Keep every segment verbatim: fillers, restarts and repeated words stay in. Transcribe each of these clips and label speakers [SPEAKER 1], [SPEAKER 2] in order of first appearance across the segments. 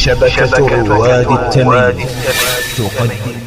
[SPEAKER 1] شبكة رواد التمييز تقدم.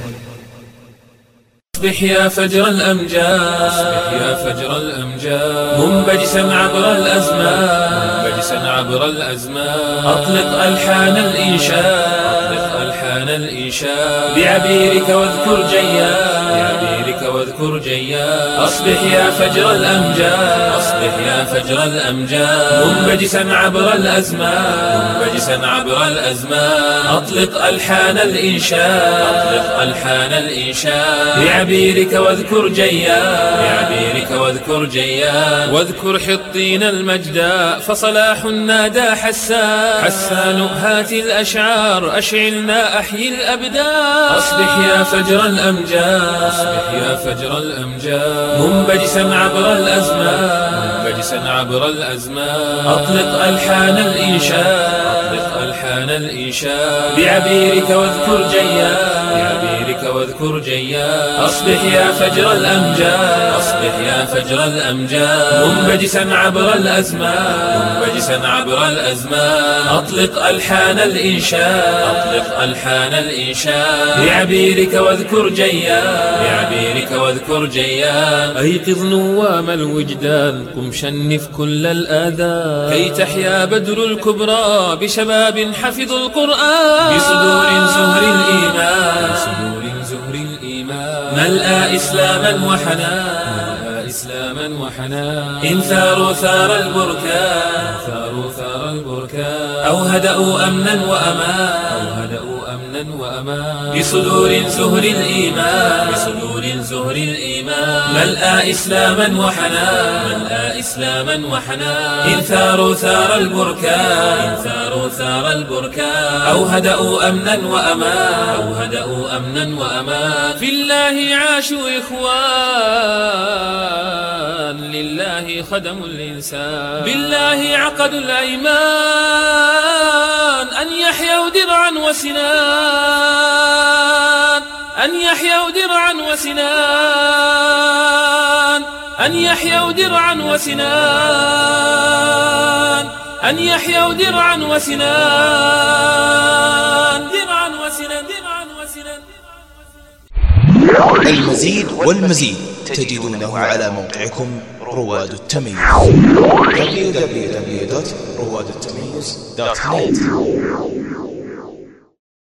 [SPEAKER 2] اصبح يا فجر الأمجاد، اصبح يا فجر الأمجاد، منبجسا عبر الأزمان، منبجسا عبر الأزمان، أطلق ألحان الإنشاد، أطلق ألحان الإنشاد، بعبيرك واذكر جياد، بعبيرك واذكر جياد، أصبح يا فجر الأمجاد، أصبح يا فجر الأمجاد، منبجسا عبر الأزمان، منبجسا عبر الأزمان، أطلق ألحان الإنشاد، أطلق ألحان الإنشاد، بعبيرك واذكر جياد، بعبيرك واذكر جياد، واذكر حطين المجدا فصلاح نادى حسان، حسان هات الأشعار أشعلنا أحيي الأبدان، أصبح يا فجر الأمجاد، أصبح يا فجر الأمجاد، منبجسا عبر الأزمان، منبجسا عبر الأزمان، أطلق ألحان الإنشاد، أطلق ألحان الإنشاد، بعبيرك واذكر جياد، بعبيرك واذكر جياد، أصبح يا فجر الأمجاد، أصبح يا فجر الأمجاد، منبجسا عبر الأزمان، منبجسا عبر الأزمان، أطلق ألحان الإنشاد، أطلق ألحان الإنشاد، بعبيرك واذكر جياد، بعبيرك واذكر جياد، أيقظ نوام الوجدان قم شنف كل الآذان، كي تحيا بدر الكبرى بشباب حفظوا القرآن، بصدور زهر الإيمان، بصدور زهر الإيمان، ملأ إسلاما وحنان، إسلاما وحنان، إن ثاروا ثار البركان، ثاروا ثار البركان، أو هدأوا أمنا وأمان، أو هدأوا أمنا وأمان، بصدور زهر الإيمان، بصدور زهر الإيمان، ملأ إسلاما وحنان، ملأ إسلاما وحنان، إن ثاروا ثار البركان، إن ثاروا ثار البركان، أو هدأوا أمنا وأمان، أو هدأوا أمنا وأمان، في الله عاشوا إخوان، لله خدموا الإنسان، بالله عقدوا الأيمان، أن يحيوا درعا وسنان، أن يحيوا درعا وسنان، أن يحيوا درعا وسنان، أن يحيوا درعا وسنان، درعا وسنان، درعا وسنان.
[SPEAKER 1] المزيد والمزيد تجدونه على موقعكم رواد التمييز دبليو دبليو دبليو دوت رواد التمييز دوت نت.